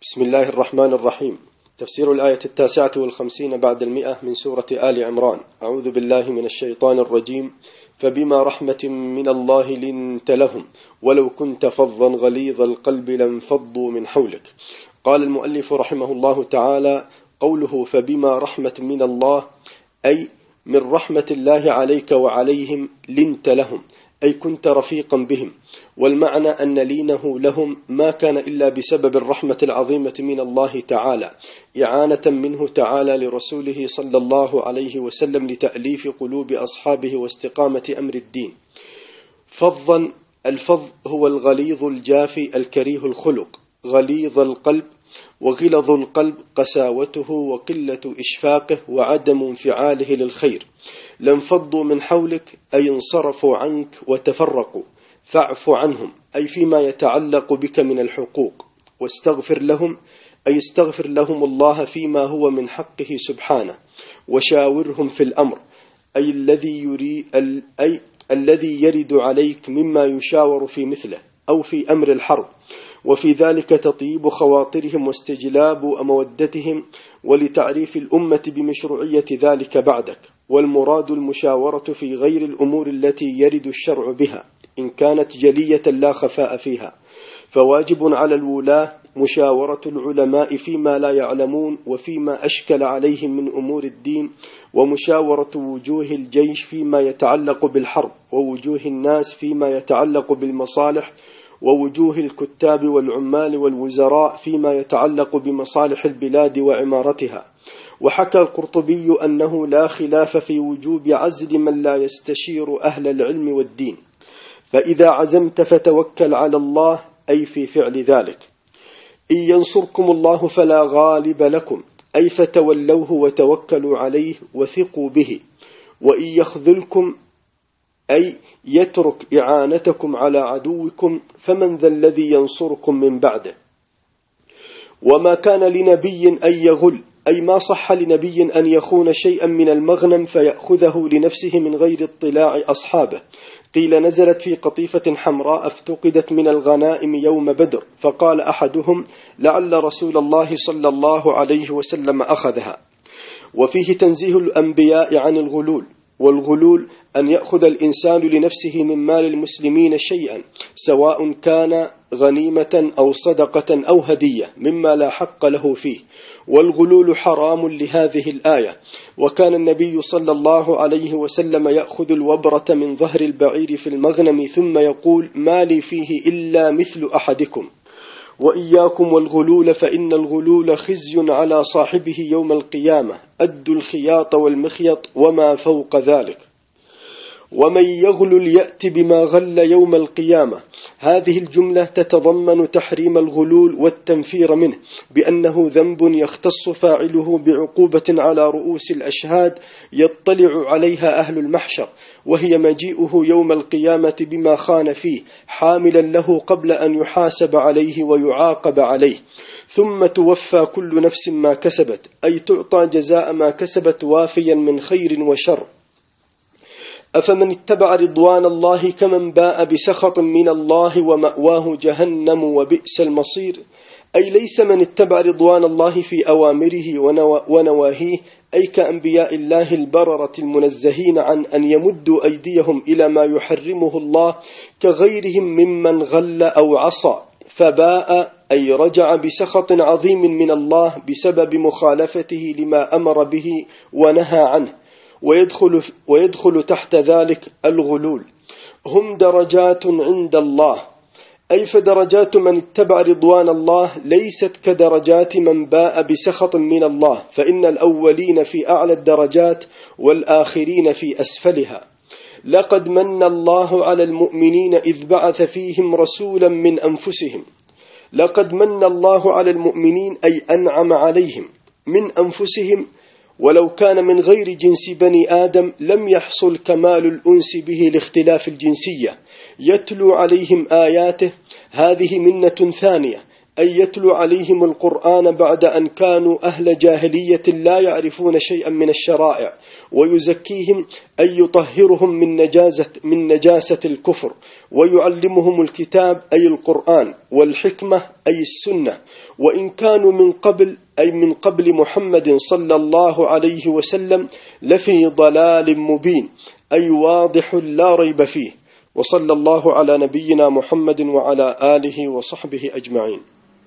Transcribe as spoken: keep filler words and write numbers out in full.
بسم الله الرحمن الرحيم. تفسير الآية التاسعة والخمسين بعد المئة من سورة آل عمران. أعوذ بالله من الشيطان الرجيم. فبما رحمة من الله لنت لهم ولو كنت فظا غليظ القلب لانفضوا من حولك. قال المؤلف رحمه الله تعالى: قوله فبما رحمة من الله أي من رحمة الله عليك وعليهم لنت لهم، أي كنت رفيقا بهم. والمعنى أن لينه لهم ما كان إلا بسبب الرحمة العظيمة من الله تعالى، إعانة منه تعالى لرسوله صلى الله عليه وسلم لتأليف قلوب أصحابه واستقامة أمر الدين. فظا، الفظ هو الغليظ الجافي الكريه الخلق، غليظ القلب، وغلظ القلب قساوته وقلة إشفاقه وعدم انفعاله للخير. لانفضوا من حولك أي انصرفوا عنك وتفرقوا، فاعف عنهم أي فيما يتعلق بك من الحقوق، واستغفر لهم أي استغفر لهم الله فيما هو من حقه سبحانه، وشاورهم في الأمر أي الذي يري أي الذي يرد عليك مما يشاور في مثله أو في أمر الحرب، وفي ذلك تطيب خواطرهم واستجلاب مودتهم، ولتعريف الأمة بمشروعية ذلك بعدك. والمراد المشاورة في غير الأمور التي يرد الشرع بها إن كانت جلية لا خفاء فيها، فواجب على الولاة مشاورة العلماء فيما لا يعلمون وفيما أشكل عليهم من أمور الدين، ومشاورة وجوه الجيش فيما يتعلق بالحرب، ووجوه الناس فيما يتعلق بالمصالح، ووجوه الكتاب والعمال والوزراء فيما يتعلق بمصالح البلاد وعمارتها. وحكى القرطبي أنه لا خلاف في وجوب عزل من لا يستشير أهل العلم والدين، فإذا عزمت فتوكل على الله أي في فعل ذلك. إن ينصركم الله فلا غالب لكم أي فتولوه وتوكلوا عليه وثقوا به. وإن يخذلكم أي يترك إعانتكم على عدوكم فمن ذا الذي ينصركم من بعده. وما كان لنبي أن يغل أي ما صح لنبي أن يخون شيئا من المغنم فيأخذه لنفسه من غير اطلاع أصحابه. قيل نزلت في قطيفة حمراء افتقدت من الغنائم يوم بدر، فقال أحدهم لعل رسول الله صلى الله عليه وسلم أخذها. وفيه تنزيه الأنبياء عن الغلول، والغلول أن يأخذ الإنسان لنفسه من مال المسلمين شيئا سواء كان غنيمة أو صدقة أو هدية مما لا حق له فيه، والغلول حرام لهذه الآية. وكان النبي صلى الله عليه وسلم يأخذ الوبرة من ظهر البعير في المغنم ثم يقول ما لي فيه إلا مثل أحدكم. وإياكم والغلول فإن الغلول خزي على صاحبه يوم القيامة، أدوا الخياط والمخيط وما فوق ذلك. ومن يغلل يأتي بما غل يوم القيامة. هذه الجملة تتضمن تحريم الغلول والتنفير منه بأنه ذنب يختص فاعله بعقوبة على رؤوس الأشهاد يطلع عليها أهل المحشر، وهي مجيئه يوم القيامة بما خان فيه حاملا له قبل أن يحاسب عليه ويعاقب عليه، ثم توفى كل نفس ما كسبت أي تعطى جزاء ما كسبت وافيا من خير وشر. أفمن اتبع رضوان الله كمن باء بسخط من الله ومأواه جهنم وبئس المصير. أي ليس من اتبع رضوان الله في أوامره ونواهيه أي كأنبياء الله البررة المنزهين عن أن يمدوا أيديهم إلى ما يحرمه الله كغيرهم ممن غل أو عصى، فباء أي رجع بسخط عظيم من الله بسبب مخالفته لما أمر به ونهى عنه، ويدخل, ويدخل تحت ذلك الغلول. هم درجات عند الله أي فدرجات من اتبع رضوان الله ليست كدرجات من باء بسخط من الله، فإن الأولين في أعلى الدرجات والآخرين في أسفلها. لقد من الله على المؤمنين إذ بعث فيهم رسولا من أنفسهم. لقد من الله على المؤمنين أي أنعم عليهم من أنفسهم، ولو كان من غير جنس بني آدم لم يحصل كمال الأنس به لاختلاف الجنسية. يتلو عليهم آياته، هذه منة ثانية أن يتلو عليهم القرآن بعد أن كانوا أهل جاهلية لا يعرفون شيئا من الشرائع، ويزكيهم أن يطهرهم من نجاسة, من نجاسة الكفر، ويعلمهم الكتاب أي القرآن، والحكمة أي السنة، وإن كانوا من قبل أي من قبل محمد صلى الله عليه وسلم لفي ضلال مبين، أي واضح لا ريب فيه. وصلى الله على نبينا محمد وعلى آله وصحبه أجمعين.